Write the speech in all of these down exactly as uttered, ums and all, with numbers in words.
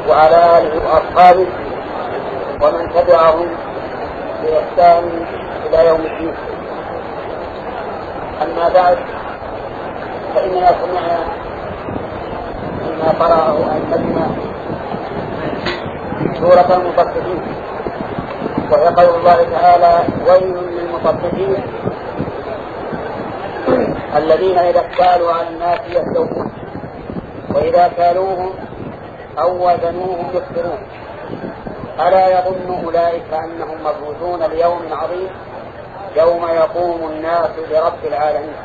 وعلى آله وأصحابه ومن تبعهم بإحسان إلى يوم الدين. أما بعد، فإننا سمعنا مما قرأه أئمتنا سورة المطففين، وهي قول الله تعالى: ويل للمطففين الذين إذا اكتالوا على الناس يستوفون وإذا كالوهم أو وزنوهم يخسرون ألا يظن أولئك أنهم مبعوثون ليوم عظيم يوم يقوم الناس لرب العالمين.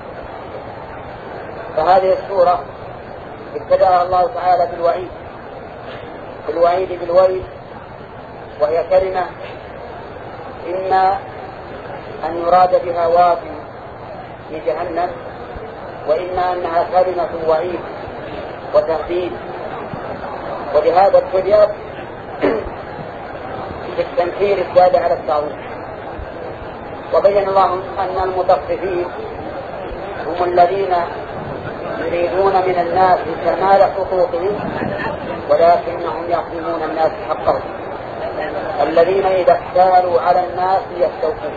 فهذه السورة ابتدأها الله تعالى بالوعيد بالوعيد بالويل، وهي كلمة إما أن يراد بها واد في جهنم، وإما أنها كلمة وعيد وتهديد. ولهذا ابتدأت بالتنكير الزاد على التعظيم. وبين الله أن المطففين هم الذين يريدون من الناس كمال حقوقهم ولكنهم يظلمون الناس حقهم، الذين إذا اكتالوا على الناس يستوفون.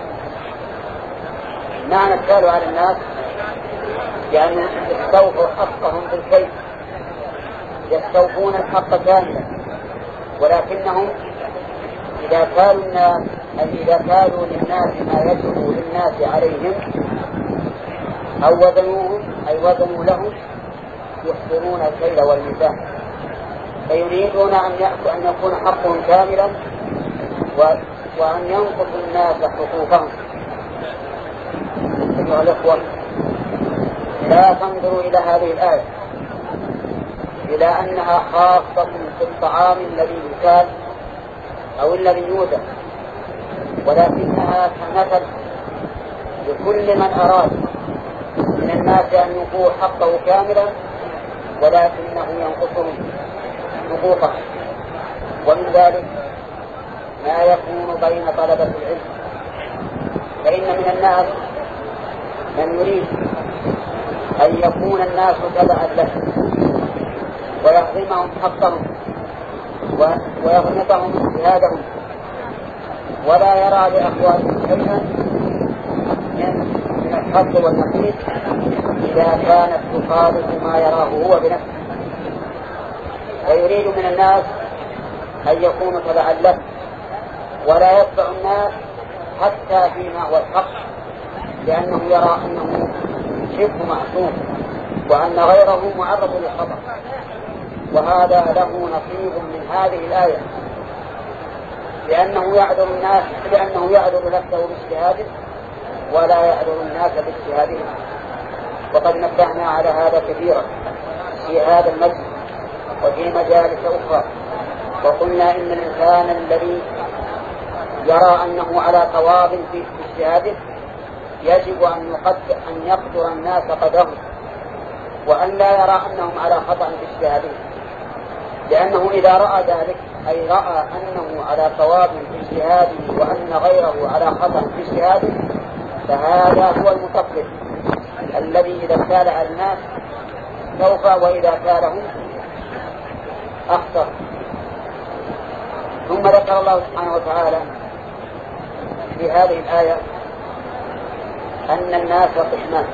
معنى اكتالوا على الناس يعني يستوفوا حقهم بالكيف، يستوفون الحق كاملا، ولكنهم إذا كالوا الناس أي إذا كالوا للناس ما يجب للناس عليهم أو وزنوهم أي وزنوا لهم يخسرون الكيل والميزان، فيريدون أن أن يكون حقهم كاملا وأن ينقصوا الناس حقوقهم. أيها الأخوة، لا تنظروا إلى هذه الآية إلى أنها خاصة في الطعام الذي يكال أو الذي يوزن، ولكنها كمثل لكل من أراد من الناس أن يقوى حقه كاملا ولكنه ينقصهم حقوقه. ومن ذلك ما يكون بين طلبة العلم، فإن من الناس من يريد أن يكون الناس تبعا له ويهضمهم حقهم ويغمطهم اجتهادهم، ولا يرى لأخوانهم شيئا من الحق والنقيض إذا كانت تخالف ما يراه هو بنفسه، ويريد من الناس أن يكونوا تبعا له ولا يتبع الناس حتى فيما هو الحق، لأنه يرى أنه شبه معصوم وأن غيره معرض للخطأ. وهذا له نصيب من هذه الآية، لأنه يعذر الناس لأنه يعذر نفسه باجتهاده ولا يعذر الناس باجتهادهم. وقد نبهنا على هذا كثيرا في هذا المجلس وفي مجالس أخرى، وقلنا إن الإنسان الذي يرى أنه على صواب في اجتهاده يجب أن يقدر أن يقدر الناس قدرهم، وأن لا يرى أنهم على خطأ في اجتهادهم، لأنه إذا رأى ذلك أي رأى أنه على صواب في اجتهاده وأن غيره على خطأ في اجتهاده، فهذا هو المطفف الذي إذا كال على الناس سوف وإذا كالهم أخسر. ثم ذكر الله سبحانه وتعالى في هذه الآية أن الناس قسمان: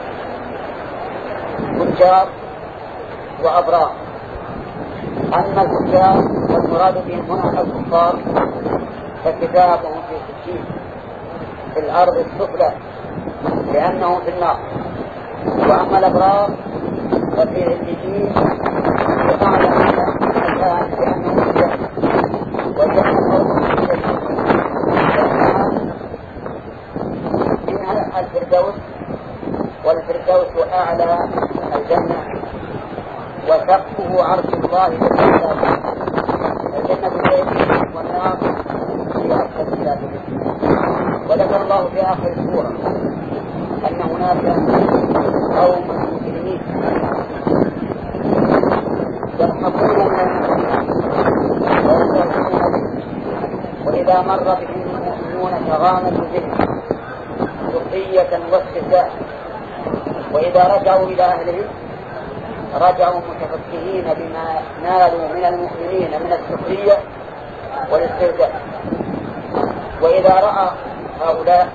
فجار وأبرار. أما الفجار والمراد بهم هنا الكفار فكتابهم في سجين في الأرض السفلى لأنهم في النار، وأما الأبرار ففي عليين بمعنى الآن لأنهم في الجنة، والجنة منها الفردوس، والفردوس أعلى الجنة وسقفه عرش الله بالله. الجنة بالليل والنار في أسفل السافلين. وذكر الله في آخر السورة أن هناك قوم مسلمين يضحكون من المسلمين ويستهزئون به، وإذا مر بهم المؤمنون تغامزوا به سخرية واستهزاء، وإذا رجعوا إلى أهلهم رجعوا متفكهين بما نالوا من المؤمنين من السخرية والاستهزاء. وإذا رأى هؤلاء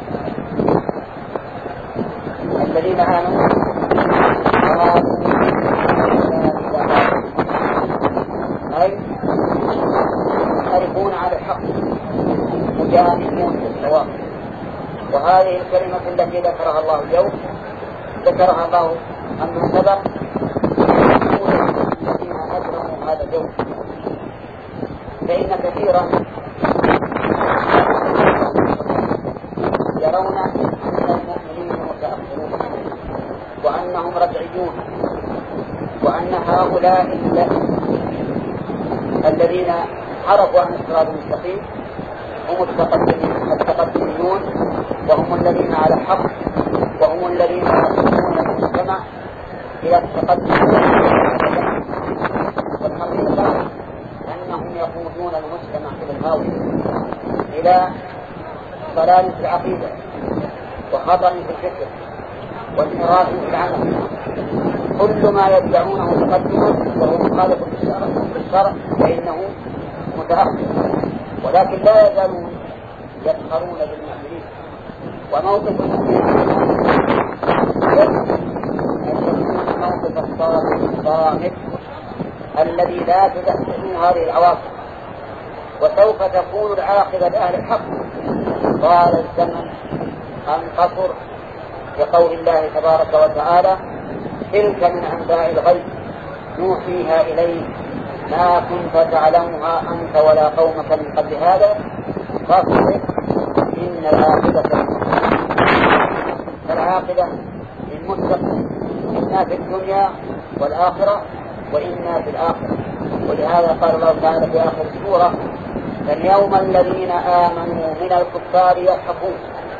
الذين آمنوا أي يعرفون على الحق مجاهدون بالصواب. وهذه الكلمة التي ذكرها الله اليوم ذكرها الله أن سبق الذين أجرموا هذا اليوم. فإن كثيرا يرون أن المؤمنين متأخرون وأنهم رجعيون، وأن هؤلاء الذين عرفوا عن الصراط المستقيم هم التقدميون، وهم الذين على الحق، وهم الذين يقودون المجتمع إلى التقدم. والحقيقة أنهم يقودون المجتمع إلى الهاوية، إلى ضلال في العقيدة وخطر في الفكر وانحراف في العمل. كل ما يدعونه تقدما وهو مخالف بالشرع فإنه متأخر، ولكن لا يزالون يسخرون بالمؤمنين. وموقف المؤمنين موقف الصادق الصامت الذي لا تدخله هذه العواصف، وسوف تكون العاقبة لأهل الحق. طال الزمن أن قصر بقول الله تبارك وتعالى: تلك من أنباء الغيب نوحيها إليك ما كنت تعلمها أنت ولا قومك من قبل هذا فاصبر إن العاقبة فالعاقبة للمتقين إنا في الدنيا والآخرة وإنا في الآخرة. ولهذا قال الله تعالى في آخر السورة: فاليوم الذين آمنوا من الكفار يضحكون.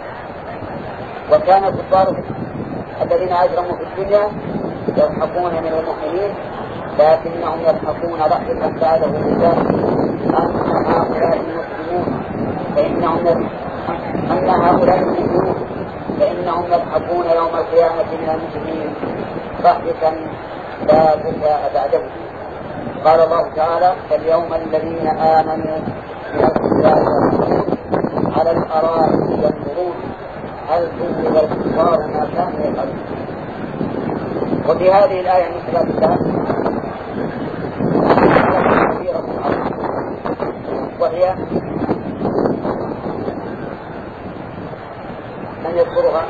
وكان الكفار الذين أجرموا في الدنيا يضحكون من المؤمنين، لكنهم يضحكون ضحكا بعده ذلك أن هؤلاء المسلمون فإنهم أن هؤلاء المسلمون فإنهم يضحكون يوم القيامة من المسلمين ضحكا لا بكاء بعده. قال الله تعالى: فاليوم الذين آمنوا من الكفار على الأرائك ينظرون هل ثوب الكفار ما كانوا يفعلون. وفي هذه الآية من كتاب الله كثيرة وهي من يذكرها؟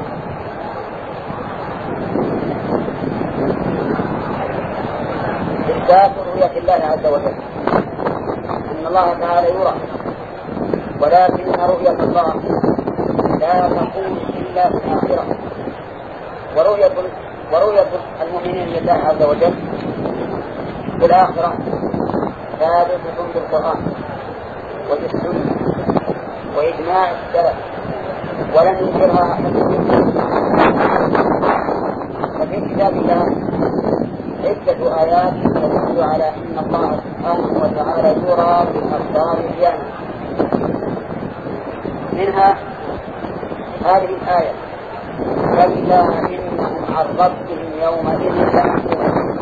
إثبات رؤية الله عز وجل، أن الله تعالى يرى، ولكن رؤية الله لا تكون إلا في الآخرة. ورؤية ورؤية المؤمنين لله عز وجل في الآخرة ثابتة بالقرآن وبالسنة وإجماع السلف، ولن ينكرها أحد. ففي كتاب الله عدة آيات تدل على أن الله سبحانه وتعالى يرى بالأبصار عيانا. منها هذه الآية: كلا إنهم عن ربهم يومئذ لمحجوبون.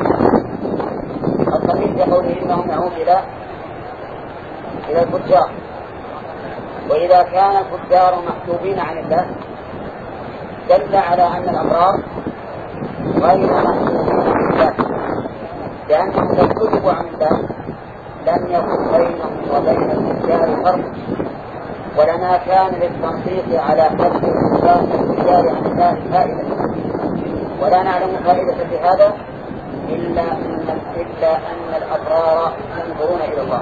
الضمير في قوله إنهم يعود إلى إلى الفجار. وإذا كان الفجار محجوبين عن الله دل على أن الأبرار غير محجوبين عن الله، لأنهم لو كذبوا عن الله لم يكن بينهم وبين الفجار فرق، ولما كان للتنطيق على كسب الإنسان الفجار عن الله فائدة. ولا نعلم فائدة في هذا إلا أن إلا أن الأبرار ينظرون إلى الله.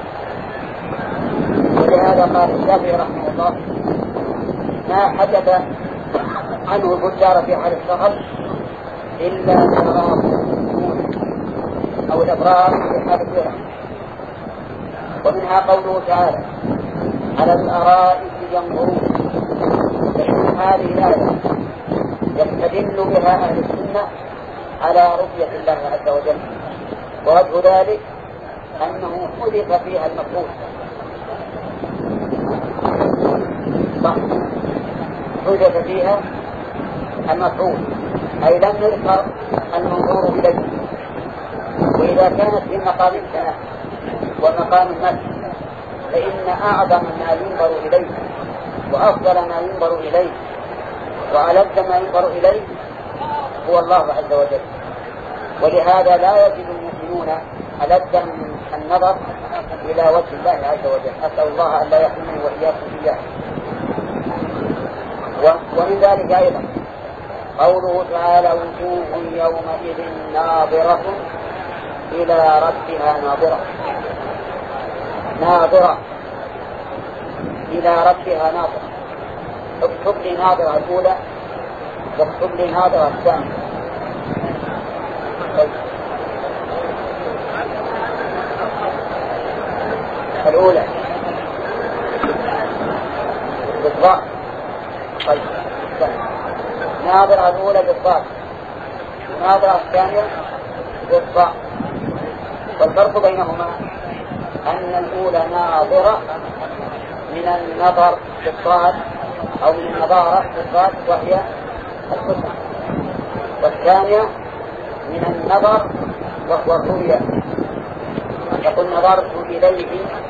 ولهذا قال الشافعي رحمه الله: ما حدث عنه الفجار في حال السفر إلا الأبرار أو الأبرار في حال الجرح. ومنها قوله تعالى: على الأرائك ينظرون. فإن هذه الآية يستدل بها أهل السنة على رؤية الله عز وجل، ووجه ذلك أنه حذف فيها المفعول. حذف فيها المفعول أي لم يذكر المنظور إليه. وإذا كانت في مقام الثناء ومقام المدح فإن أعظم ما ينظر إليه وأفضل ما ينظر إليه وألذ ما ينظر إليه هو الله عز وجل. ولهذا لا يجد المؤمنون ألذ من النظر إلى وجه الله عز وجل. أسأل الله أن لا يحرمني وإياكم إياه. ومن ذلك أيضا قوله تعالى وجوه يومئذ ناظرة إلى ربها ناظرة. ناظرة إلى ربها ناظرة. اكتب لي ناظرة الأولى واكتب لي ناظرة الثانية. الأولى بالضبط. طيب ناظرة الأولى بالضبط، ناظرة الثانية بالضبط. والفرق بينهما أن الأولى ناظرة من النظر بالضاد أو من النظارة بالضاد وهي الحسن، والثانية من النظر وهو الرؤية. يقول نظرت إليه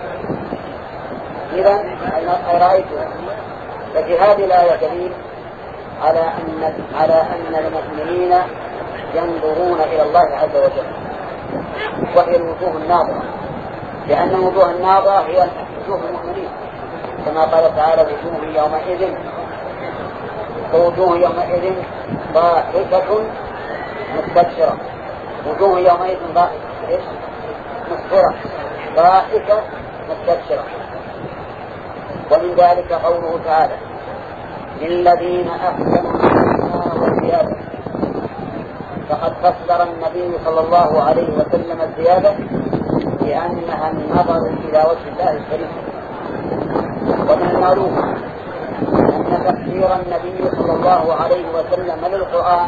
إذا أي رأيته. ففي هذه الآية دليل على أن على أن المؤمنين ينظرون إلى الله عز وجل، وهي الوجوه الناظرة، لأن وجوه الناظرة هي وجوه المؤمنين كما قال تعالى وجوه يومئذ ووجوه يومئذ ضاحكة مستبشرة. وجوه يومئذ ضاحكة مسفرة ضاحكة مستبشرة. ومن ذلك قوله تعالى للذين أحسنوا الحسنى وزيادة. فقد فسر النبي صلى الله عليه وسلم الزيادة بأنها النظر إلى وجه الله الكريم. ومن المعلوم أن تفسير النبي صلى الله عليه وسلم للقرآن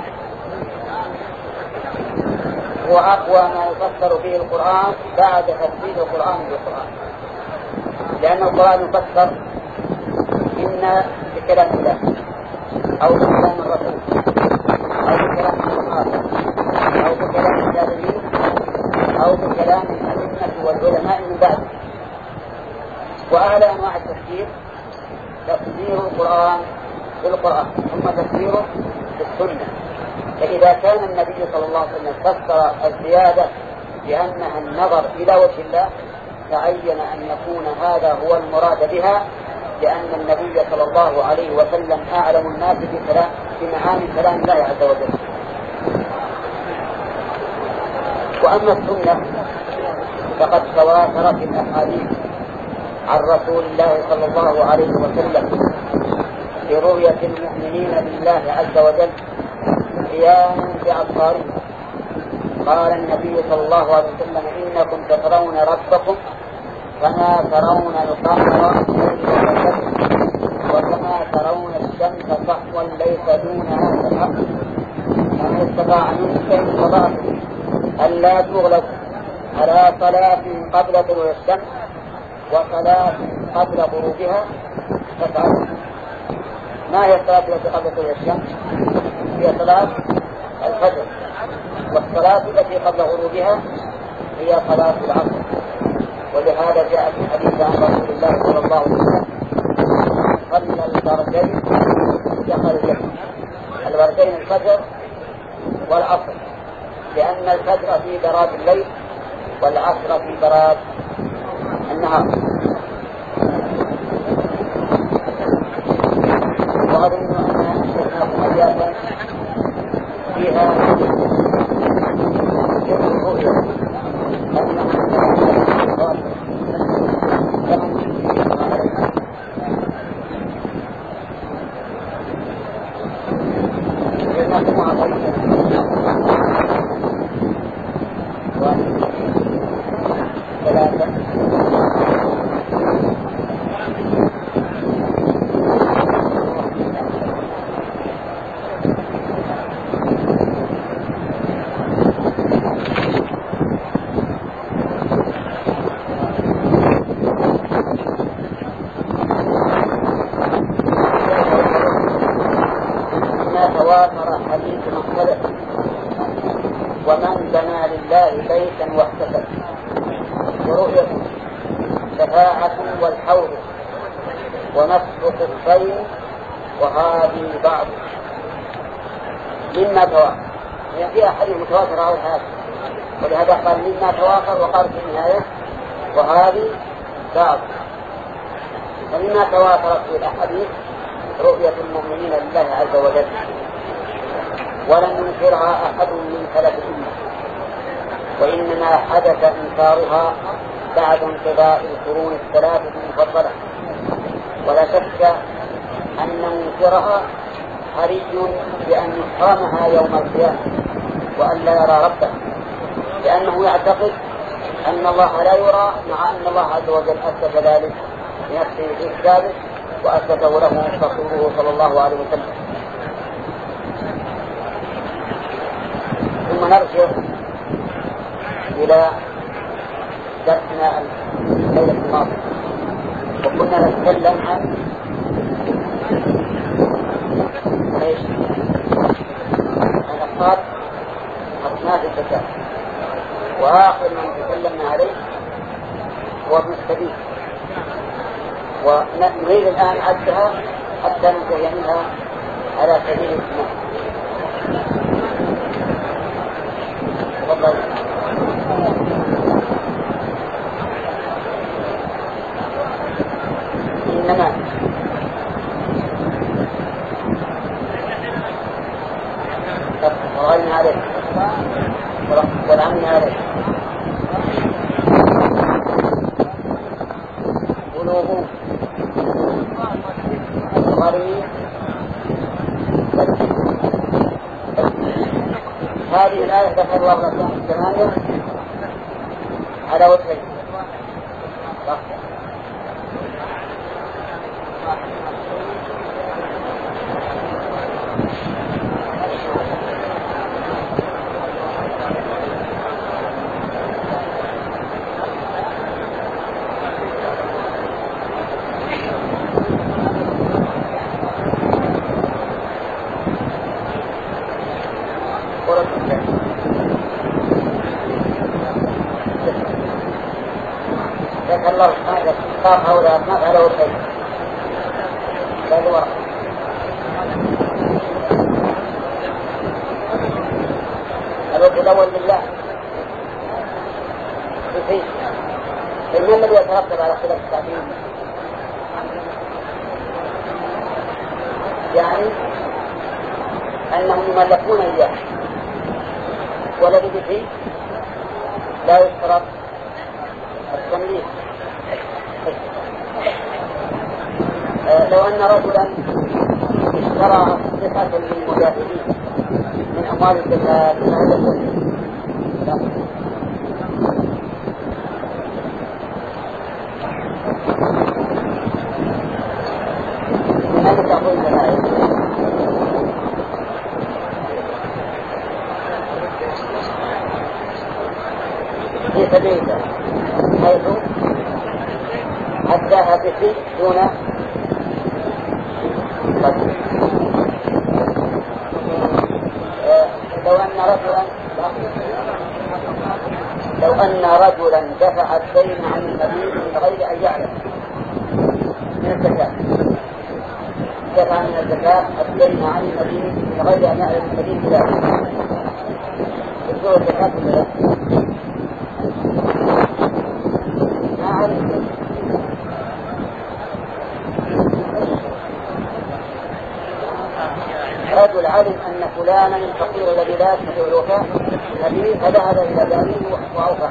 هو أقوى ما يفسر به القرآن بعد تفسير القرآن بالقرآن، لأن القرآن يفسر إما بكلام الله أو بكلام الرسول أو بكلام الصحابة أو بكلام التابعين أو بكلام الأئمة والعلماء من بعد. وأعلى أنواع التفسير تفسير القرآن بالقرآن ثم تفسيره بالسنة. فإذا كان النبي صلى الله عليه وسلم فسر الزيادة بأنها النظر إلى وجه الله تعين أن يكون هذا هو المراد بها، لأن النبي صلى الله عليه وسلم أعلم الناس بمعاني كلام الله عز وجل. وأما السنة فقد تواترت الأحاديث عن رسول الله صلى الله عليه وسلم برؤية المؤمنين بالله عز وجل قياما بأبصارهم. قال النبي صلى الله عليه وسلم إنكم تترون ربكم كما ترون القمر وكما ترون الشمس صحوا ليس دونها سحاب. فمن استطاع منكم استطاعتم ألا تغلب على صلاة قبل طلوع الشمس وصلاة قبل غروبها فافعلوا. ما هي الصلاة التي قبل طلوع الشمس؟ هي صلاة الفجر. والصلاة التي قبل غروبها هي صلاة العصر. ولهذا جاء في حديث عن رسول الله صلى الله عليه وسلم صلى البردين دخل الجنة. البردين الفجر والعصر، لأن الفجر في براد الليل والعصر في براد النهار. وأظن أن شيخنا أبياتا فيها الرؤيا السابق. ومن بنى لله بيتا واحتسب ورؤية شفاعة والحوض ونصف الخير وهذه بعض مما تواتر. يعني في أحد متواتر أو هذا، ولهذا قال مما تواتر وقال في النهاية وهذه بعض. فمما تواترت في الأحاديث رؤية المؤمنين لله عز وجل، ولم ينكرها أحد من سلف الأمة، وإنما حدث إنكارها بعد انقضاء القرون الثلاثة المفضلة. ولا شك أن منكرها حري بأن يقامها يوم القيامة وأن لا يرى ربه، لأنه يعتقد أن الله لا يرى، مع أن الله عز وجل أثبت ذلك لنفسه في كتابه وأثبته له رسوله صلى الله عليه وسلم. ثم نرجع إلى درسنا الليلة الماضية، وكنا نتكلم عن ايش؟ عن أفراد أصناف الزكاة، وآخر من تكلمنا عليه هو ابن السبيل، ونريد الآن عدها حتى ننتهي منها على سبيل الإسلام. تفضل. إنما ورغلنا عليه ولعمنا عليه قلوب الظالمين. هذه الآية ذكر الله لكم الثمانية على وجهين. ذكر الله سبحانه وتعالى هؤلاء الأصناف على وجهين. هذا الوجه الأول لله في فإن الذي يترتب على خلاف التعبير يعني أنهم يملكون إياه، والذي به لا يشترط التمليك. لو أن رجلا اشترى صفة للمجاهدين من أموال الزكاة فهذا لماذا تأخذ الجماعة؟ في سبيل الله حيث أداها بشيء دون قدر. لو أن رجلا لو أن رجلا دفع الدين عن النبي من غير أن يعلم من الزكاة، دفع من الزكاة الدين عن النبي من غير أن يعلم النبي بذلك، يجوز الزكاة ولا لا؟ ما علم. رجل علم أن فلانا الفقير الذي لا يستطيع الوفاء به فذهب إلى داره وأوفى.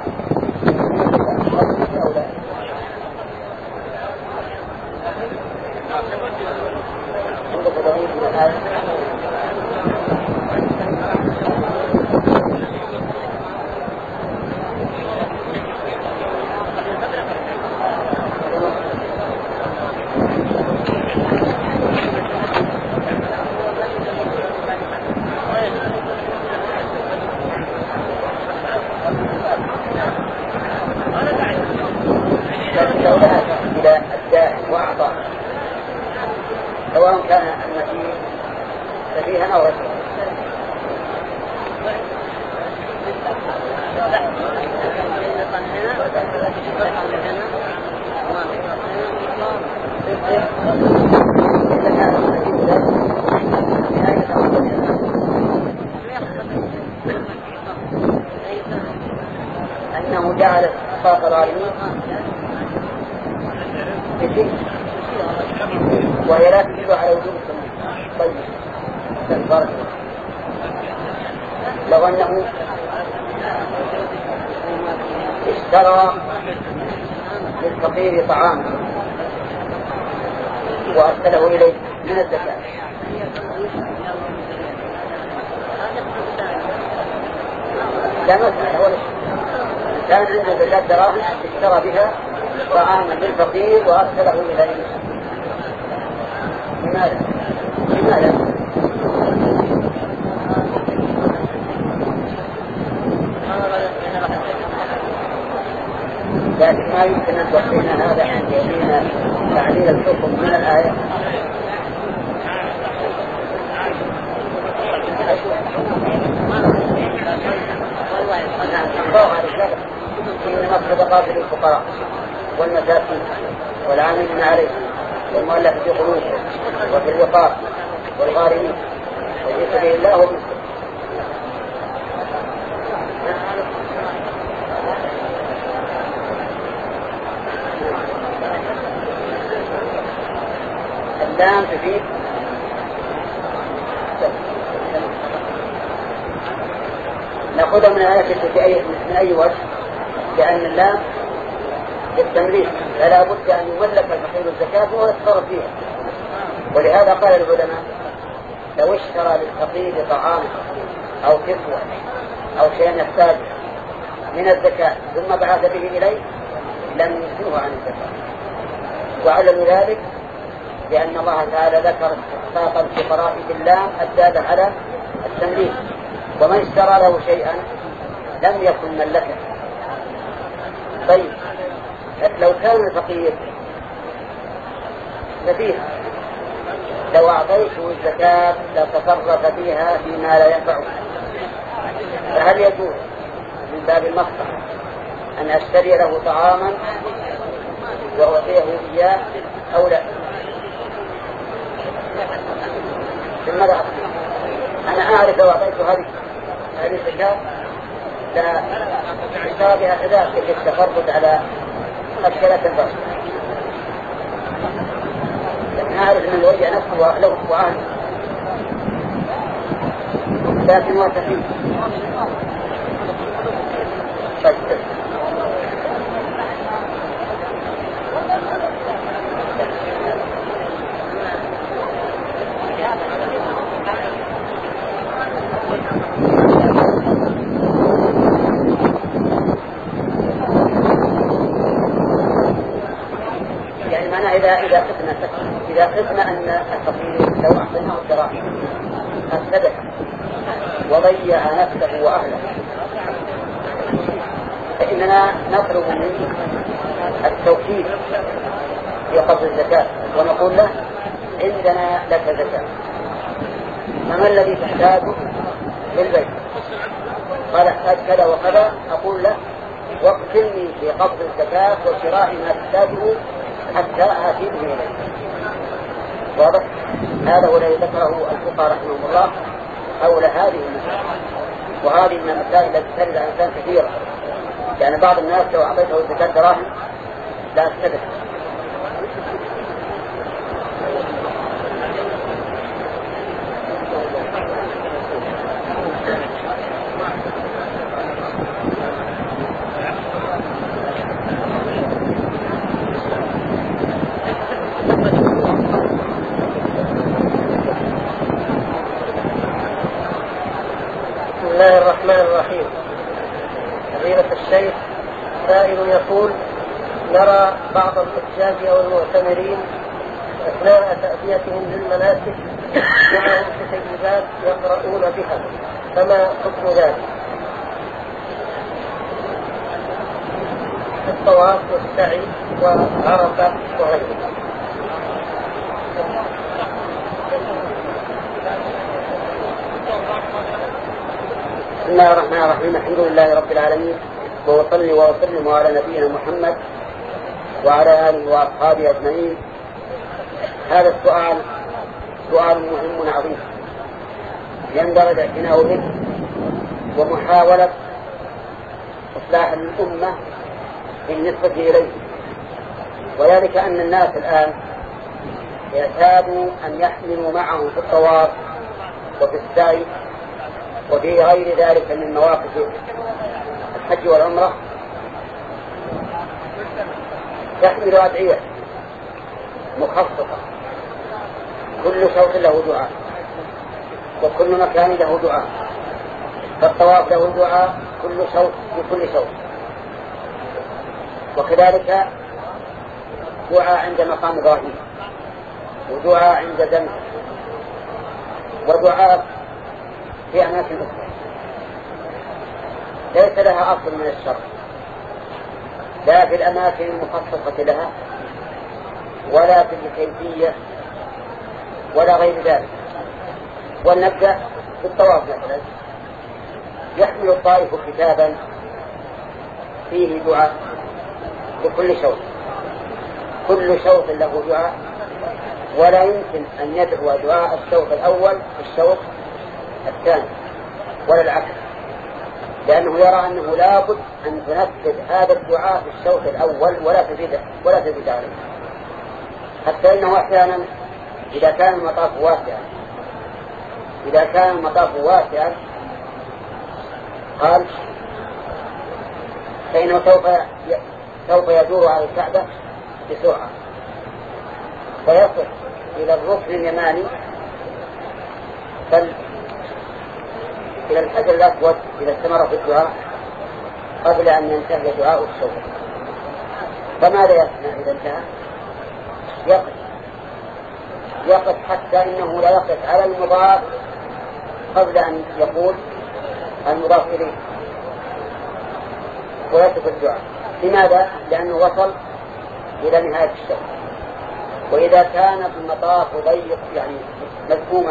عندك دليل من الآية؟ إلى الداعي وأعطاه، سواء كان المسيح سفيها أو رجلا. أنه جعل صفات الظالمين بشيء وهي لا تدل على وجود السنة. طيب البركة لو أنه اشترى للفقير طعاما وأرسله إليه من الزكاة لا مسألة ولا شيء، كان عنده زكاة دراهم اشترى بها طعاما للفقير وأرسله إليه. لماذا؟ لماذا؟ لكن ما يمكن أن توحينا هذا أن يأتينا تعليل الحكم من الآية. إنما الصدقات للفقراء والمساكين والعاملين عليه والمؤلفة في قلوبهم وفي الرقاب والغارمين وفي سبيل الله وفي اللام تفيد نأخذها من آية في من أي وجه، لأن اللام التمليك فلا بد أن يملك الفقير الزكاة وهو يتصرف فيها. ولهذا قال العلماء لو اشترى للفقير طعاما أو كسوة أو شيئا يحتاج من الزكاة ثم بعث به إليه لم يجزه عن الزكاة. وعلم ذلك لأن الله تعالى ذكر استحقاق الفقراء باللام الدالة على التمليك، ومن اشترى له شيئا لم يكن ملكه. طيب لو كان الفقير نبيها لو أعطيته الزكاة لتصرف فيها فيما لا ينفعه، فهل يجوز من باب المصلحة أن أشتري له طعاما وأعطيه إياه أو لا؟ ثم لا أنا أعرف لو أعطيته هذه هذه الزكاة لا اشترى بها حذاء في التفرد على أشكالات البشر، لأن أعرف أن الوجه نفسه له وعهد لكن هو سفيه. طيب يعني معنى إذا إذا قسنا إذا قسنا أن الفقير لو أعطيناه الدراهم أفسده وضيع نفسه وأهله، فإننا نطلب منه التوكيد في قبض الزكاة ونقول له عندنا لك زكاة، فما الذي تحتاجه للبيت؟ قال احتاج كذا وكذا، أقول له وقتلني في قبض الزكاة وشراء ما تحتاجه حتى آتيه إليه. واضح؟ هذا هو الذي ذكره الفقهاء رحمهم الله حول هذه المسائل، وهذه من المسائل التي ترد على الإنسان كثيرا، يعني بعض الناس لو أعطيته الزكاة دراهم لا استدف. بسم الله الرحمن الرحيم. فضيلة الشيخ، سائل يقول: نرى بعض الحجاج أو المعتمرين أثناء تأديتهم للمناسك معهم كتيبات يقرؤون بها، فما حكم ذلك؟ الطواف والسعي وعرفة وغيره. بسم الله الرحمن الرحيم. الحمد لله رب العالمين، وأصلي وأسلم على نبينا محمد وعلى آله وأصحابه أجمعين. هذا السؤال سؤال مهم عظيم ينبغي الاعتناء به ومحاولة إصلاح الأمة بالنسبة إليه، وذلك أن الناس الآن يعتادوا أن يحملوا معهم في الطواف وفي السعي وفي غير ذلك من مواقف الحج والعمرة يحمل أدعية مخصصة، كل شوط له دعاء وكل مكان له دعاء، فالطواف له دعاء كل شوط بكل شوط، وكذلك دعاء عند مقام إبراهيم ودعاء عند زمن ودعاء في أماكن أخرى ليس لها أصل من الشرع، لا في الأماكن المخصصة لها ولا في الكيفية ولا غير ذلك. ولنبدأ بالطواف مثلا، يحمل الطائف كتابا فيه دعاء لكل شوط، كل شوط له دعاء، ولا يمكن أن يدعو دعاء الشوط الأول في الشوط الثاني ولا العكس، لأنه يرى أنه لا بد أن تنفذ هذا الدعاء في الشوط الأول ولا تزيد ولا تزيد عليه، حتى إنه أحيانا إذا كان المطاف واسعا إذا كان المطاف واسعا قال فإنه سوف سوف يدور على الكعبة بسرعة فيصل إلى الركن اليماني بل إلى الحجر الأسود إذا استمر في الدعاء قبل أن ينتهي دعاء الشوط. فماذا يصنع إذا انتهى؟ يقف يقف حتى إنه لا يقف على المضاف قبل أن يقول المضاف إليه ويترك الدعاء. لماذا؟ لأنه وصل إلى نهاية الشوط، وإذا كان المطاف ضيق يعني مفهوما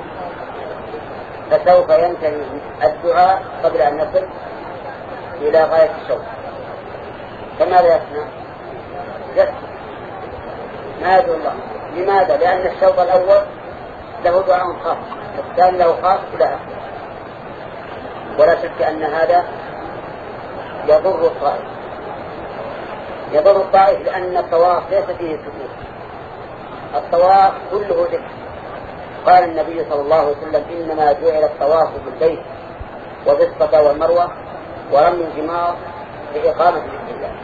فسوف ينتهي الدعاء قبل أن يصل إلى غاية الشوط. فماذا يصنع؟ يسكت ما يدعو الله. لماذا؟ لأن الشوط الأول له دعاء خاص والثاني له خاص إلى آخره. ولا شك أن هذا يضر الطائف يضر الطائف لأن الطواف ليس فيه سكوت، الطواف كله ذكر. قال النبي صلى الله عليه وسلم إنما جعل الطواف بالبيت وبالصفا والمروة ورمي الجمار لإقامة ذكر الله.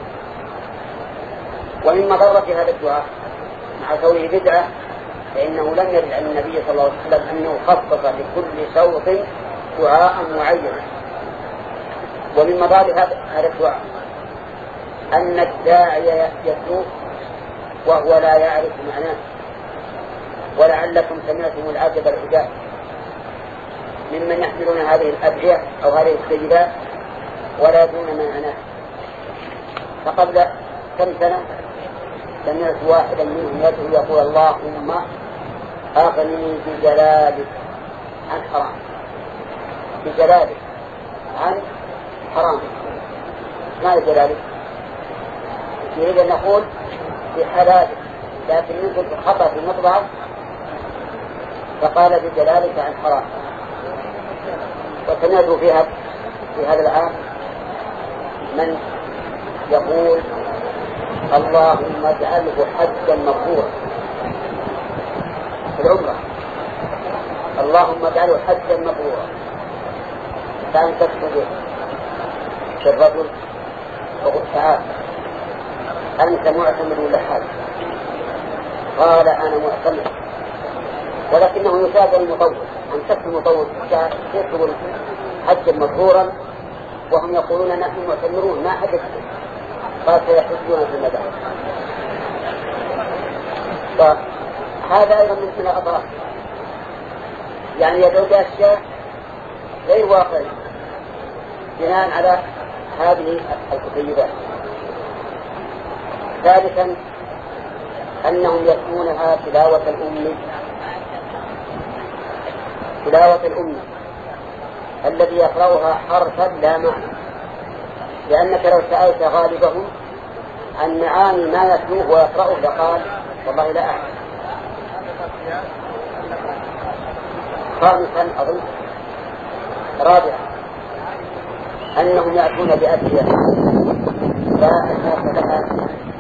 ومن مضرة هذا الدعاء مع كونه بدعة فإنه لم يرد عن النبي صلى الله عليه وسلم أنه خصص لكل شوط دعاء معينا. ومن مضار هذا الدعاء أن الداعي يتلو وهو لا يعرف معناه. ولعلكم سمعتم العجب العجاب ممن يحملون هذه الأدعية أو هذه السجدات ولا يدرون معناه. فقبل كم سنة سمعت واحدا منهم يدعو يقول اللهم أغني بجلالك عن حرام، بجلالك عن حرام. ما بجلالك؟ يريد أن نقول بحلالك، لكن يمكن خطأ في المطبع فقال بجلالك عن حرام. وسمعت فيها في هذا العام من يقول اللهم اجعله حجا مبرورا في العمرة، اللهم اجعله حجا مبرورا. فأنت تكتب في الرجل وقل تعالى أنت معتمر ولا حاج؟ قال أنا معتمر، ولكنه يساعد المطور أن تكتب المطور يكتب حجا مبرورا وهم يقولون نحن معتمرون ما حدث. قال سيحجون في المدارس. فهذا أيضا من الأضرار، يعني يدعو بأشياء غير واقعية بناء على هذه الكتيبات. ثالثا أنهم يسمونها تلاوة الأم، تلاوة الأم الذي يقرأها حرفا لا معنى، لأنك لو سألت غالبهم عن معاني ما يتلوه ويقرأه لقال والله لا أعلم. خامسا أظن رابعا أنهم يأتون بأدعية لا أساس لها،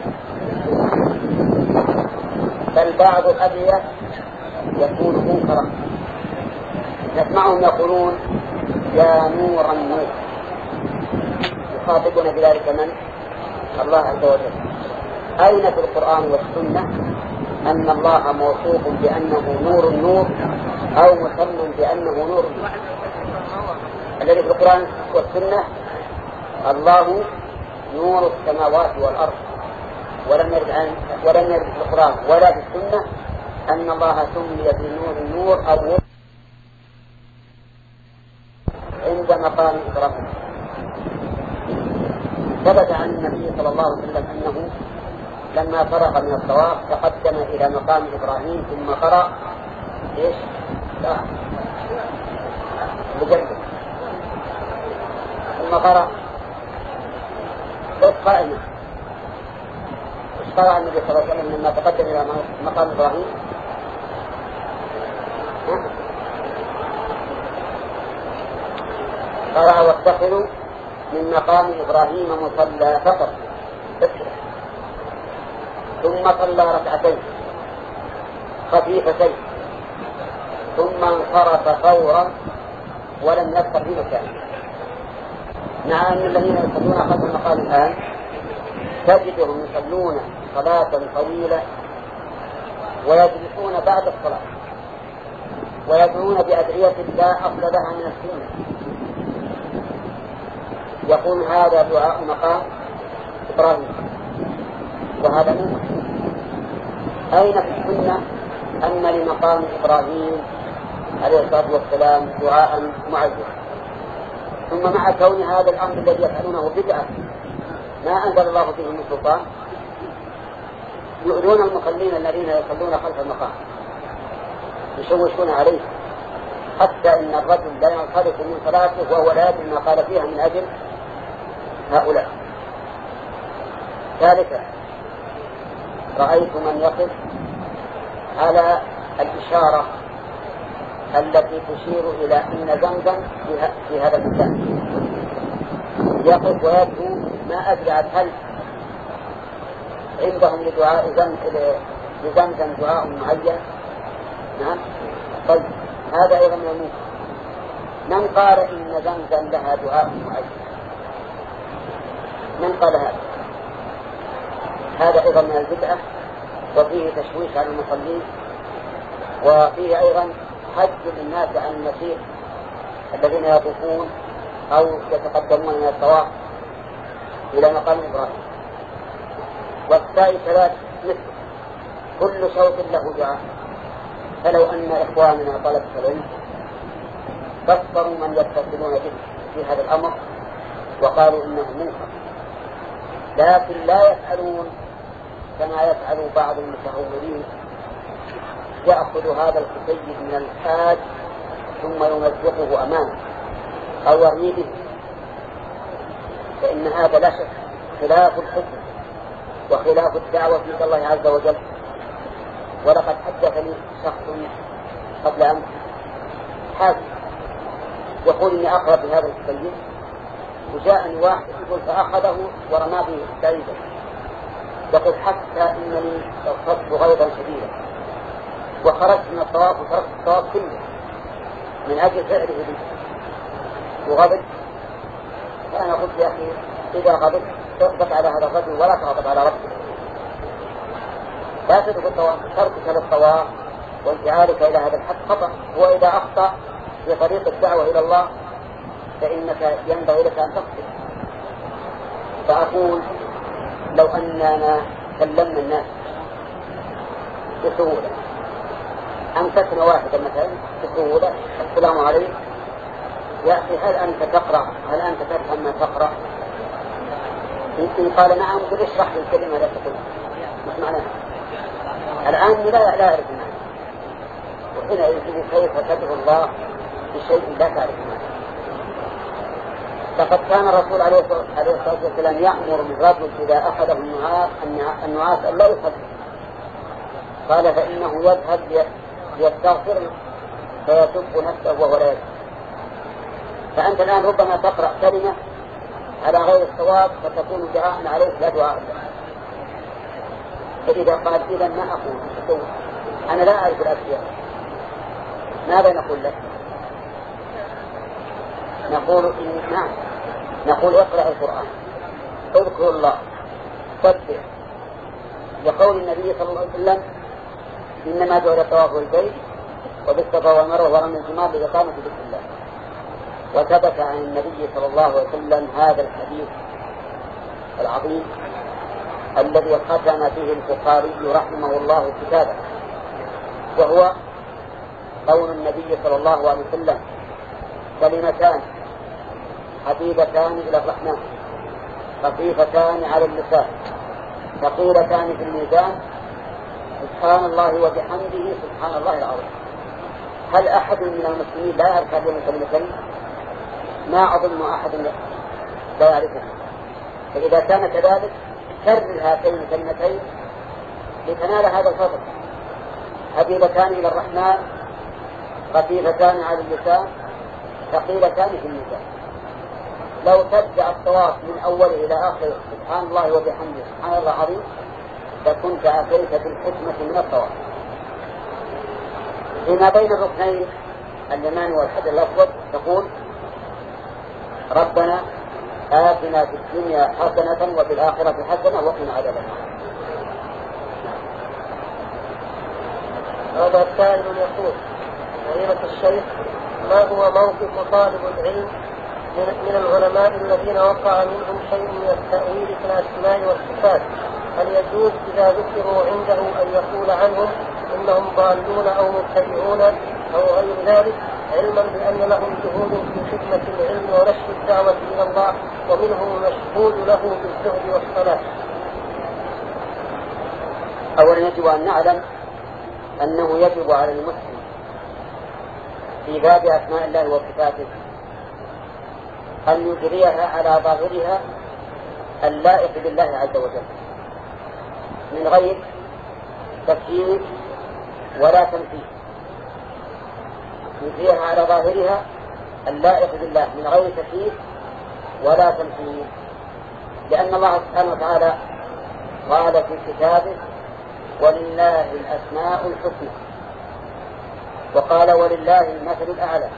بل بعض الأدعية يكون منكرا. نسمعهم يقولون يا نور النور، يخاطبون بذلك من؟ الله عز وجل. أين في القرآن والسنة أن الله موصوف بأنه نور النور أو مسمى بأنه نور النور؟ الذي في القرآن والسنة الله نور السماوات والأرض، ولم يرد عن ولم يرد في القرآن ولا في السنة أن الله سمي بنور النور أو عند مقام إبراهيم. ثبت عن النبي صلى الله عليه وسلم أنه لما فرغ من الطواف تقدم إلى مقام إبراهيم ثم قرأ إيش؟ لا مجدد ثم قرأ بس قائمة. قرأ النبي صلى الله عليه وسلم لما تقدم إلى مقام إبراهيم قرأ واتخذوا من مقام إبراهيم مصلى فقط ثم صلى ركعتين خفيفتين ثم انصرف فورا ولم يبقى في مكانه. مع أن الذين يصلون خلف المقام الآن تجدهم يصلون صلاة طويلة ويجلسون بعد الصلاة ويدعون بأدعية لا أصل لها من السنة، يقول هذا دعاء مقام إبراهيم وهذا منه. أين في السنة أن لمقام إبراهيم عليه الصلاة والسلام دعاء معين؟ ثم مع كون هذا الأمر الذي يفعلونه بدعة ما أنزل الله فيه من سلطان يؤذون المصلين الذين يصلون خلف المقام، يشوشون عليه حتى إن الرجل لا ينصرف من صلاته وهو لا يدري ما قال فيها من أجل هؤلاء. ثالثا رأيت من يقف على الإشارة التي تشير إلى أن زمزم في هذا المكان، يقف ويدعو. ما أدري هل عندهم لدعاء لزمزم دعاء معين؟ نعم. طيب هذا أيضا يموت. من قال إن زمزم لها دعاء معين؟ من قال هذا؟ هذا أيضا من البدعة وفيه تشويش على المصلين، وفيه أيضا حج للناس عن المسيح الذين يطوفون أو يتقدمون من الطواف إلى مقام إبراهيم. والسائل ثلاث مثل كل صوت له دعاء. فلو أن إخواننا طلبة العلم بصروا من يتصلون به في هذا الأمر وقالوا إنه منكر، لكن لا يفعلون كما يفعل بعض المتهورين، يأخذ هذا الكتيب من الحاج ثم يمزقه أمامه أو يرميه به، فإن هذا لا شك خلاف الحكم وخلاف الدعوة إلى الله عز وجل. ولقد حدثني شخص قبل أمس حاج يقول إني أقرأ بهذا الكتيب وجاءني واحد يقول فأخذه ورماه به بعيدا، يقول حتى إنني اغتبت غيظا شديدا وخرجت من الطواف وتركت الطواف كله من أجل فعله به وغضب. فأنا قلت يا أخي إذا غضبت تغضب على هذا الرجل ولا تغضب على ربك، لا تترك الطواف. تركك للطواف وانتعالك إلى هذا الحد خطأ، وإذا أخطأ في طريق الدعوة إلى الله فإنك ينبغي لك أن تخطئ. فأقول لو أننا كلمنا الناس بسهولة، أمسكنا واحدا مثلا بسهولة السلام عليكم يا أخي هل أنت تقرأ؟ هل أنت تفهم ما تقرأ؟ إن قال نعم قل اشرح لي الكلمة لا تقول مش معناها. الآن لا لا أعرف معناها، وهنا يجب كيف تدعو الله بشيء لا تعرف معناها. لقد كان الرسول عليه الصلاة والسلام يأمر من رجل إذا أخذه النعاس أن لا يصلي، قال فإنه يذهب ليستغفر فيسب نفسه وهو لا يسب. فأنت الآن ربما تقرأ كلمة على غير الصواب فتكون دعاء عليك لا دعاء. فإذا قال إذا ما أقول أنا لا أعرف الأشياء، ماذا نقول لك؟ نقول إن نعم، نقول اقرأ القرآن، اذكر الله، سبح، لقول النبي صلى الله عليه وسلم إنما جعل الطواف البيت وبالصفا والمروة ورمي الجمار لإقامة ذكر الله. وثبت عن النبي صلى الله عليه وسلم هذا الحديث العظيم الذي ختم فيه البخاري رحمه الله كتابه، وهو قول النبي صلى الله عليه وسلم كلمتان حبيبتان إلى الرحمن خفيفتان على اللسان ثقيلتان في الميزان سبحان الله وبحمده سبحان الله العظيم. هل أحد من المسلمين لا يعرف هذه الكلمتين؟ ما أظن أحد لا يعرفها. فإذا كان كذلك كرر هاتين الكلمتين لتنال هذا الفضل، حبيبتان إلى الرحمن خفيفتان على اللسان ثقيلتان في الميزان. لو تبدأ الطواف من أوله إلى آخره سبحان الله وبحمده سبحان الله العظيم لكنت أتيت بالحكمة من الطواف. فيما بين الركنين اليماني والحجر الأسود تقول ربنا آتنا في الدنيا حسنة وفي الآخرة حسنة وقنا عذاب النار. هذا سائل يقول فضيلة الشيخ ما هو موقف طالب العلم من العلماء الذين وقع منهم شيء من التأويل في الأسماء والصفات؟ هل يجوز إذا ذكروا عنده أن يقول عنهم إنهم ضالون أو مبتدعون أو غير ذلك، علما بأن لهم جهود في خدمة العلم ونشر الدعوة إلى الله ومنهم مشهود له بالزهد والصلاة؟ أولا يجب أن نعلم أنه يجب على المسلم في باب أسماء الله وصفاته أن يجريها على ظاهرها اللائق بالله عز وجل من غير تكييف ولا تمثيل، يجريها على ظاهرها اللائق بالله من غير تكييف ولا تمثيل، لأن الله سبحانه وتعالى قال في كتابه ولله الأسماء الحسنى، وقال ولله المثل الأعلى،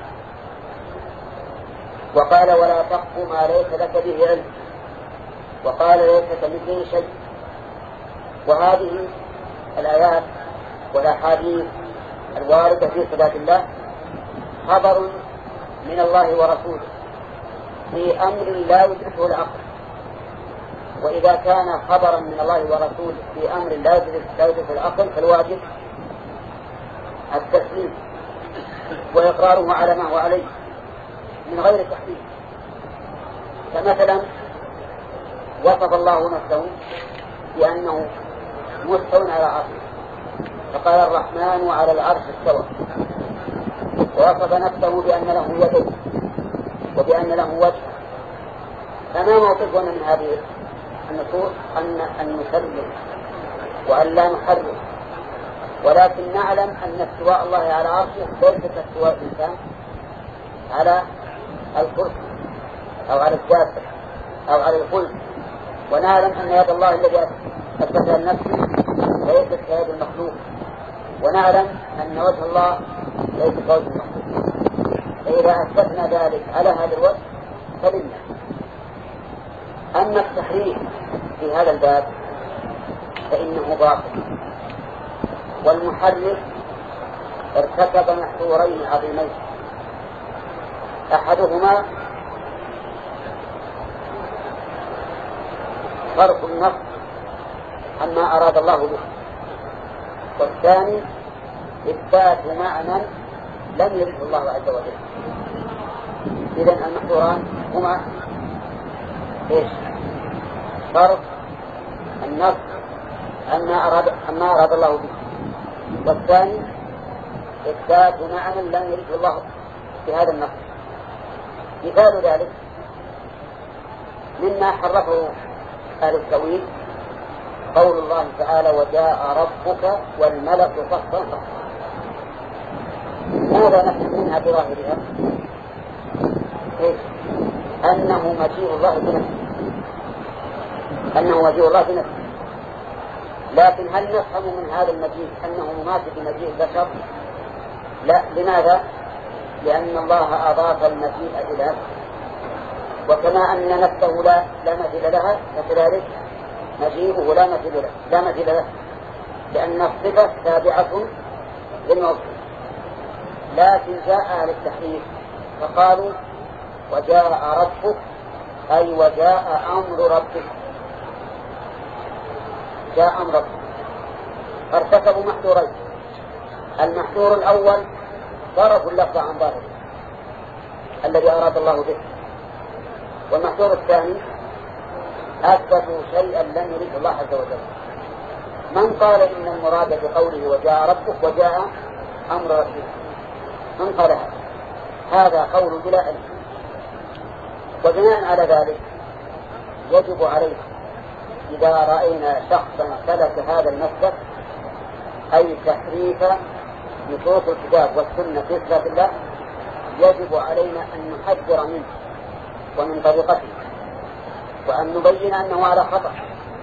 وقال ولا تقف ما ليس لك به علم، وقال ليس كمثله شيء. وهذه الآيات والأحاديث الواردة في صفات الله خبر من الله ورسوله في أمر لا يدركه العقل، وإذا كان خبرا من الله ورسوله في أمر لا يدركه العقل فالواجب التسليم وإقراره على ما هو عليه من غير تحديد. فمثلا وصف الله نفسه بأنه مستوى على عرشه فقال الرحمن على العرش استوى، ووصف نفسه بأن له يد وبأن له وجه. فما موقفنا من هذه النصوص أن أن نسلم وأن لا نحرم، ولكن نعلم أن استواء الله على عرشه ليس كاستواء الإنسان على الكرسي أو على الدابة أو على الفلك، ونعلم أن يد الله الذي أثبتها لنفسه ليست كيد المخلوق، ونعلم أن وجه الله ليس كوجه المخلوق. فإذا أثبتنا ذلك على هذا الوجه فلنا. أما التحريف في هذا الباب فإنه باطل، والمحرف ارتكب محظورين عظيمين، أحدهما صرف النص عما أراد الله به، والثاني إثبات معنى لم يرده الله عز وجل. إذن المحظوران هما إيش؟ صرف النص عما أراد, عما أراد الله به، والثاني إثبات معنى لم يرده الله في هذا النص. مثال ذلك مما حرفه أهل التأويل قول الله تعالى وجاء ربك والملك صفا صفا. ماذا نفهم منها بظاهرها؟ أنه مجيء الله بنفسه، أنه مجيء الله بنفسه. لكن هل نفهم من هذا المجيء أنه مماثل لمجيء البشر؟ لا. لماذا؟ لأن الله أضاف المجيء إلى نفسه، وكما أن نفسه لا لا مثيل لها فكذلك مجيئه لا مثيل له لا مثيل له، لأن الصفة تابعة للموصوف. لكن جاء أهل التحريف فقالوا وجاء ربك أي وجاء أمر ربك، جاء أمر ربك. فارتكبوا محذورين. المحذور الأول صرفوا اللفظ عن ظاهره الذي أراد الله به، والمحذور الثاني أثبتوا شيئا لم يريد الله عز وجل. من قال إن المراد بقوله وجاء ربك وجاء أمر ربك؟ من قال هذا؟ هذا قول بلا علم. وبناء على ذلك يجب علينا إذا رأينا شخصا سلك هذا المسلك أي تحريف نصوص الكتاب والسنة في صفات الله، يجب علينا أن نحذر منه ومن طريقته، وأن نبين أنه على خطأ.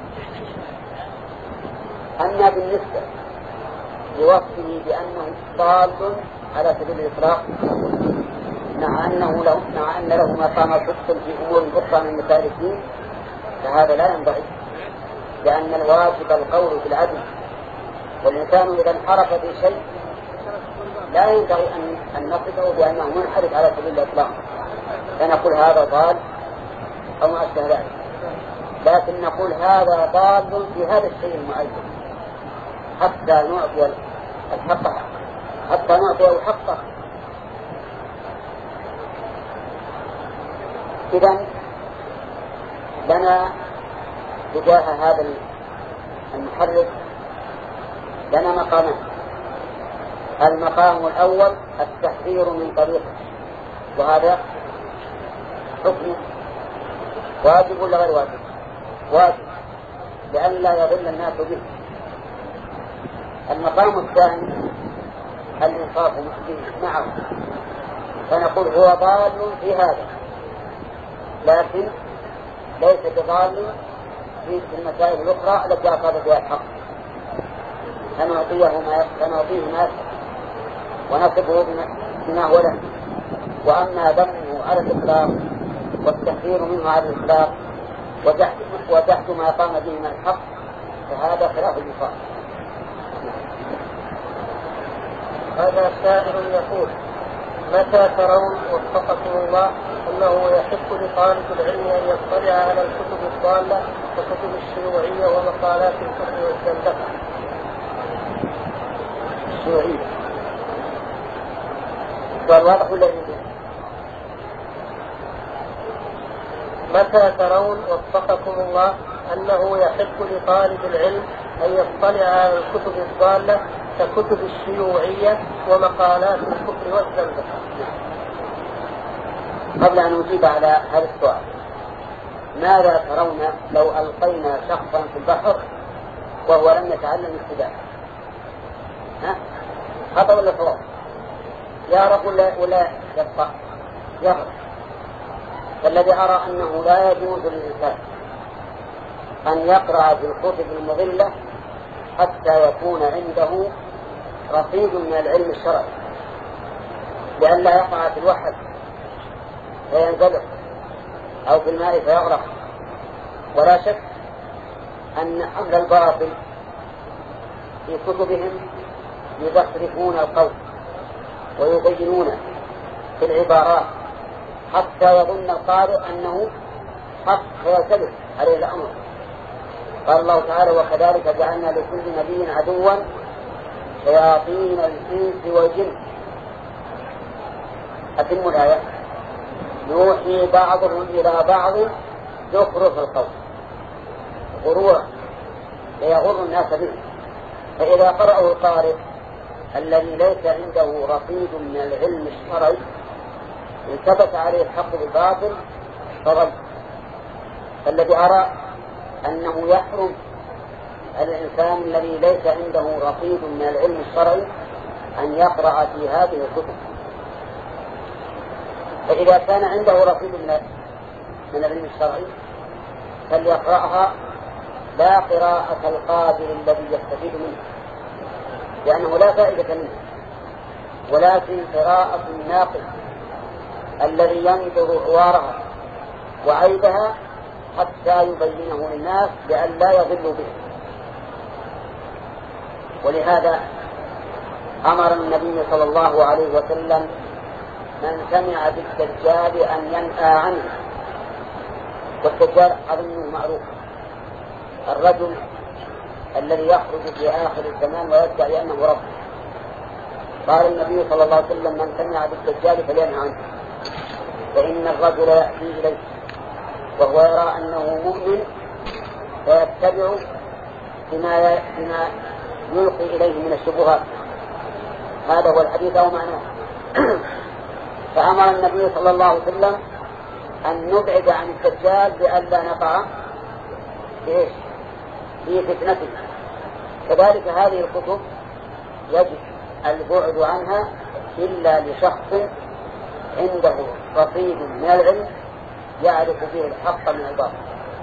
أما بالنسبة لوصفه بأنه ضال على سبيل الإطلاق مع أنه له مع أن له مقام صدق في أمور أخرى من مسائل الدين، فهذا لا ينبغي، لأن الواجب القول بالعدل، والإنسان إذا انحرف في شيء لا ينبغي أن أن نصفه بأنه منحرف على سبيل الإطلاق فنقول هذا ضال أو ما أشبه ذلك، لكن نقول هذا ضال في هذا الشيء المعين حتى نعطي الحق حتى نعطيه حقه. إذن لنا تجاه هذا المحرك لنا مقامان. المقام الأول التحذير من طريقه، وهذا حكم واجب ولا غير واجب؟ واجب لئلا يضل الناس به. المقام الثاني الإنصاف معه، فنقول هو ضال في هذا لكن ليس بضال في المسائل الأخرى التي أصاب بها الحق، فنعطيه ما فنعطيه ما ونصفه بما هو له. وأما ذمه على الإطلاق والتحذير منه على الإطلاق وتحت, وتحت ما قام به من الحق فهذا خلاف النصاب. هذا سائل يقول متى ترون وفقكم الله أنه يحق لطالب العلم أن يطلع على الكتب الضالة وكتب الشيوعية ومقالات الكفر والزندقة؟ الشيوعية سؤال واضح ولا يجب؟ متى ترون وفقكم الله أنه يحق لطالب العلم أن يطلع على الكتب الضالة ككتب الشيوعية ومقالات الكفر والزندقة؟ قبل أن نجيب على هذا السؤال، ماذا ترون لو ألقينا شخصا في البحر وهو لم يتعلم السباحة؟ ها؟ خطأ ولا صواب؟ يعرف ولا ولا يبقى؟ يعرف. فالذي أرى أنه لا يجوز للإنسان أن يقرأ في الكتب المضلة حتى يكون عنده رصيد من العلم الشرعي، لئلا يقع في الوحد فينزلق أو في الماء فيغرق. ولا شك أن أهل الباطل في كتبهم يزخرفون القول ويبينون في العبارات حتى يظن القارئ أنه حق فيلتبس عليه الأمر. قال الله تعالى وكذلك جعلنا لكل نبي عدوا شياطين الإنس والجن. أتم الآية يوحي بعضهم إلى بعض زخرف القول غرورا ليغر الناس به. فإذا قرأه القارئ الذي ليس عنده رصيد من العلم الشرعي التبس عليه الحق بالباطل فضل. فالذي أرى أنه يحرم الإنسان الذي ليس عنده رصيد من العلم الشرعي أن يقرأ في هذه الكتب. فإذا كان عنده رصيد من العلم الشرعي فليقرأها لا قراءة القادر الذي يستفيد منه، لأنه لا فائدة منه، ولكن قراءة الناقل الذي ينظر عوارها وعيبها حتى يبينه للناس لأن لا يضلوا به. ولهذا أمر النبي صلى الله عليه وسلم من سمع بالدجال أن ينأى عنه. والدجال أظنه معروف، الرجل الذي يخرج في آخر الزمان ويدعي أنه رب. قال النبي صلى الله عليه وسلم من سمع بالدجال فلينهى عنه، فإن الرجل يأتي إليه وهو يرى أنه مؤمن فيتبع بما بما يلقي إليه من الشبهات. هذا هو الحديث أو معناه. فأمر النبي صلى الله عليه وسلم أن نبعد عن الدجال بألا نقع في في فتنته. كذلك هذه الكتب يجب البعد عنها إلا لشخص عنده رصيد من العلم يعرف به الحق من الباطل.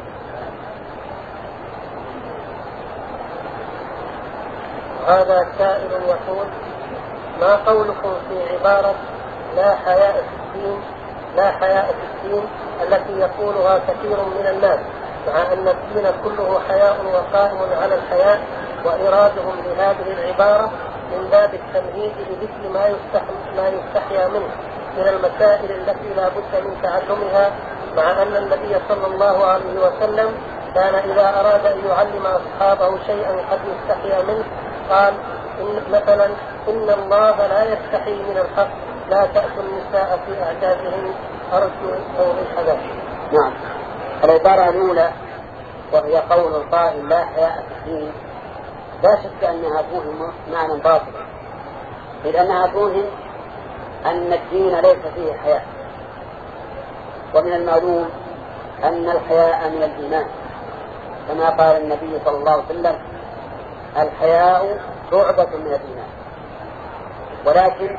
هذا سائل يقول: ما قولكم في عبارة لا حياء في الدين لا حياء في الدين التي يقولها كثير من الناس، مع أن الدين كله حياء وقائم على الحياء، وإرادهم لهذه العبارة من باب التمهيد لمثل ما يستحي ما يستحيا منه من المسائل التي لا بد من تعلمها، مع أن النبي صلى الله عليه وسلم كان إذا أراد أن يعلم أصحابه شيئا قد يستحيا منه قال إن مثلا إن الله لا يستحي من الحق، لا تأتوا النساء في أعجازهن أرجو أو الحذر. نعم، العبارة الأولى وهي قول القائل لا حياء في الدين لا شك أنها توهم معنى باطلا، إذ أنها توهم أن الدين ليس فيه حياء. ومن المعلوم أن الحياء من الإيمان، كما قال النبي صلى الله عليه وسلم الحياء شعبة من الإيمان. ولكن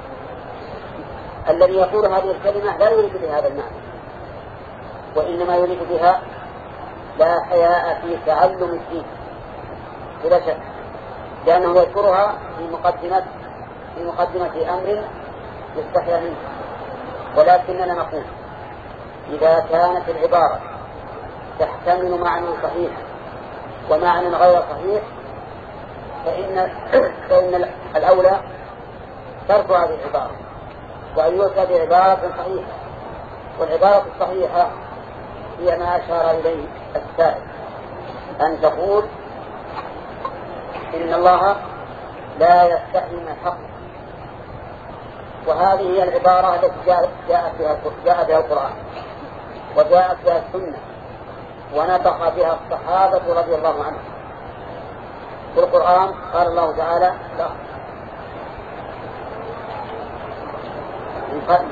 الذي يقول هذه الكلمة لا يريد بهذا المعنى، وإنما يريد بها لا حياء في تعلم الدين بلا شك، لأنه يذكرها في مقدمة في مقدمة أمر يستحيا منه. ولكننا نقول إذا كانت العبارة تحتمل معنى صحيح ومعنى غير صحيح فإن, فإن الأولى ترك هذه العبارة وأن يؤتى بعبارة صحيحة. والعبارة الصحيحة هي ما أشار إليه السائل، أن تقول إن الله لا يستحي من الحق، وهذه هي العبارة التي جاءت بها جاء بها القرآن وجاءت بها السنة ونطق بها الصحابة رضي الله عنهم. في القرآن قال الله تعالى لا من قبل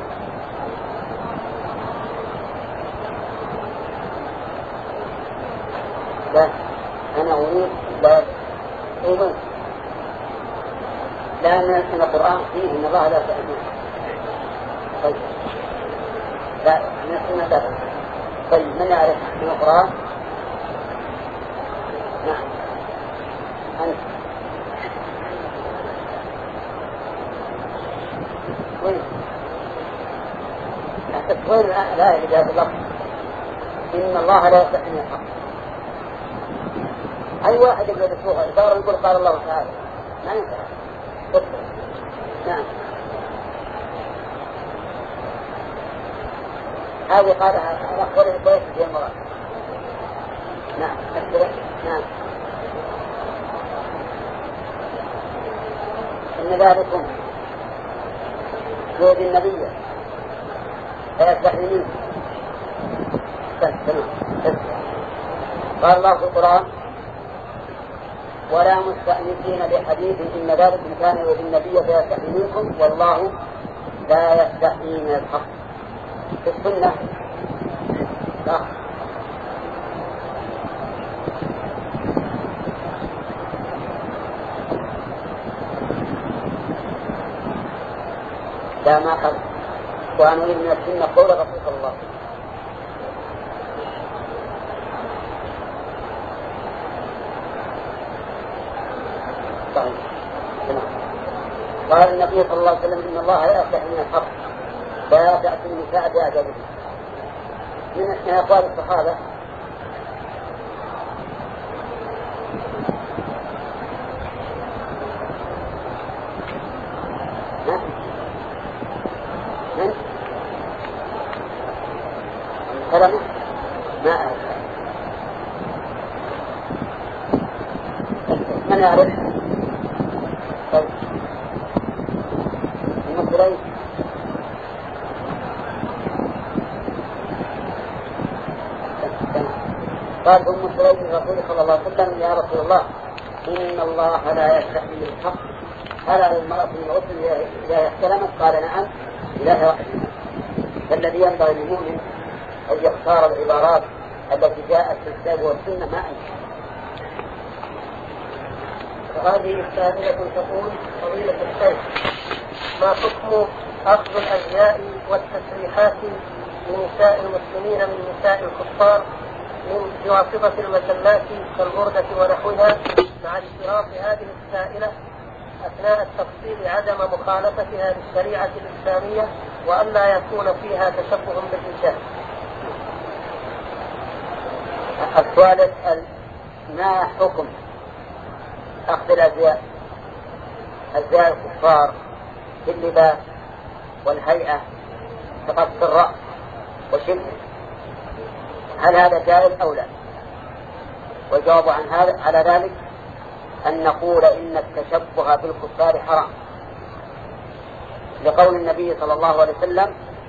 لا أنا أريد لا أيضا لا من القرآن فيه إن الله لا تأمين. طيب لا من السنة لا. طيب من يعرف من القرآن؟ نعم أنت وين أحسب وين لا إجابة الله إن الله لا يستحي من الحق. أي واحد يقول بسوء عبارة يقول قال الله تعالى ما ينفع. نعم هذه قالها على قول البيت في المرأة. نعم أكبر. نعم إن ذلكم جود النبي فيستحي منه. قال الله في القرآن ولا مستأنسين لحديث إن ذلكم كان يؤذي النبي فيستحي منكم والله لا يستحي من الحق. في السنة لا لا ما قال. وأنا أريد من السنة قول رسول صلى الله عليه وسلم. طيب. قال النبي صلى الله عليه وسلم إن الله لا يفتح من الحق لا تأتي النساء بأعجابه. من أقوال الصحابة من سلمة ما أعرف من يعرف. طيب المصري قال أم سليم الرسول صلى الله عليه وسلم يا رسول الله إن الله لا يستحي من الحق هل على المرأة من الغسل إذا احتلمت؟ قال نعم إله واحد. فالذي ينبغي للمؤمن أن يختار العبارات التي جاءت في الكتاب والسنة ما أنت. وهذه السائلة تقول فضيلة الشيخ ما حكم أخذ الأزياء والتسريحات لنساء المسلمين من نساء الكفار من بواسطة المجلات كالبردة ونحوها مع اشتراط هذه السائلة أثناء التفصيل عدم مخالفتها للشريعة الإسلامية وألا يكون فيها تشبه بالرجال؟ السؤال يسأل ما حكم أخذ الأزياء أزياء الكفار في اللباس والهيئة كقص الرأس وشبه، هل هذا جائز أو لا؟ والجواب عن هذا على ذلك أن نقول إن التشبه بالكفار حرام لقول النبي صلى الله عليه وسلم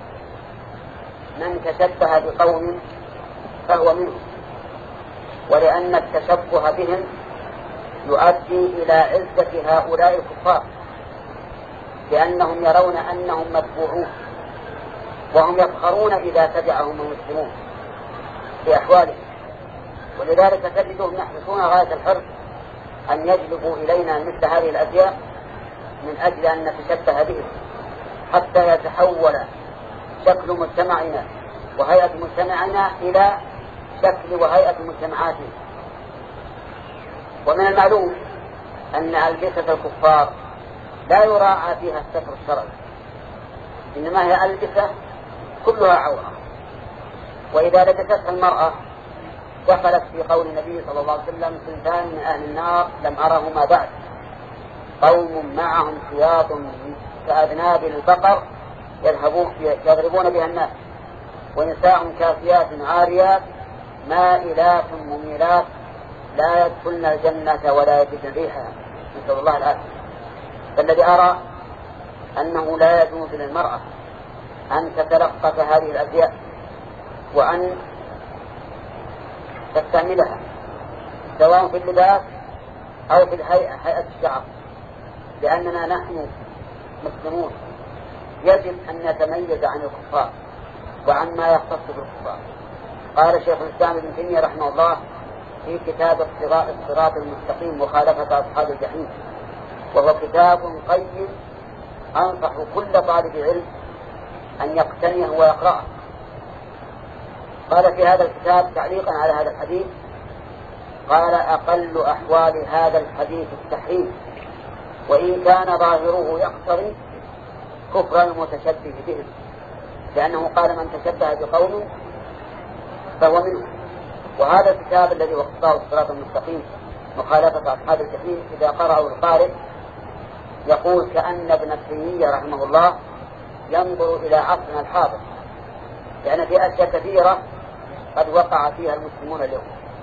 من تشبه بقوم فهو منهم، ولأن التشبه بهم يؤدي إلى عزة هؤلاء الكفار لأنهم يرون أنهم متبوعون وهم يفخرون إذا تبعهم المسلمون في أحوالهم، ولذلك تجدهم يحرصون غاية الحرص أن يجلبوا إلينا مثل هذه الأزياء من أجل أن نتشبه بهم حتى يتحول شكل مجتمعنا وهيئة مجتمعنا إلى شكل وهيئة مجتمعاتنا. ومن المعلوم أن ألبسة الكفار لا يراعى فيها الستر الشرعي، إنما هي ألبسة كلها عورة، وإذا لبستها المرأة دخلت في قول النبي صلى الله عليه وسلم سنتان من أهل النار لم أرهما بعد قوم معهم سياط كأذناب البقر يضربون بها الناس ونساء كاسيات عاريات مائلات مميلات لا يدخلن الجنة ولا يجدن ريحها، نسأل الله العافية. فالذي أرى أنه لا يجوز للمرأة أن تتلقف هذه الأزياء وأن تستعملها سواء في اللباس أو في الهيئة هيئة الشعر، لأننا نحن مسلمون يجب أن نتميز عن الكفار وعن ما يختص بالكفار. قال شيخ الإسلام ابن تيمية رحمه الله في كتاب الصراط المستقيم مخالفة أصحاب الجحيم، وهو كتاب قيم أنصح كل طالب علم أن يقتنيه ويقرأه. قال في هذا الكتاب تعليقا على هذا الحديث قال أقل أحوال هذا الحديث التحريم وإن كان ظاهره يقتضي كفر المتشبه بهم، لأنه قال من تشبه بقوم فهو منه. وهذا الكتاب الذي وقفه الصراط المستقيم مخالفة أصحاب الجحيم إذا قرأه القارئ يقول كأن ابن تيمية رحمه الله ينظر إلى عصرنا الحاضر، لأن في أشياء كثيرة قد وقع فيها المسلمون اليوم.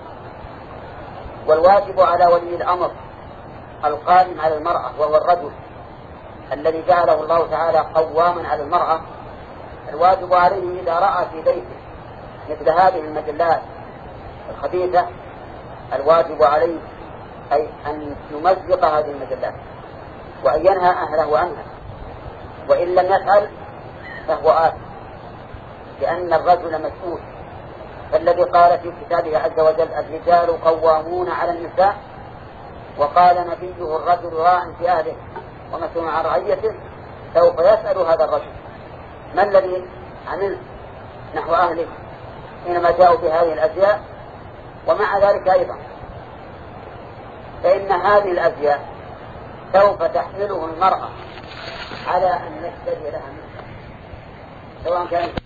والواجب على ولي الأمر القائم على المرأة وهو الرجل الذي جعله الله تعالى قواما على المرأة، الواجب عليه إذا رأى في بيته مثل هذه المجلات الخبيثة الواجب عليه أي أن يمزق هذه المجلات وأن ينهى أهله عنها، وإن لم يفعل فهو آثم، لأن الرجل مسؤول. فالذي قال في كتابه عز وجل الرجال قوامون على النساء، وقال نبيه الرجل راع في أهله ومسؤول عن رعيته، سوف يسأل هذا الرجل ما الذي عملت نحو أهلك حينما جاءوا بهذه الأزياء، ومع ذلك أيضا فإن هذه الأزياء سوف تحمله المرأة على أن يشتري لها منها، سواء كان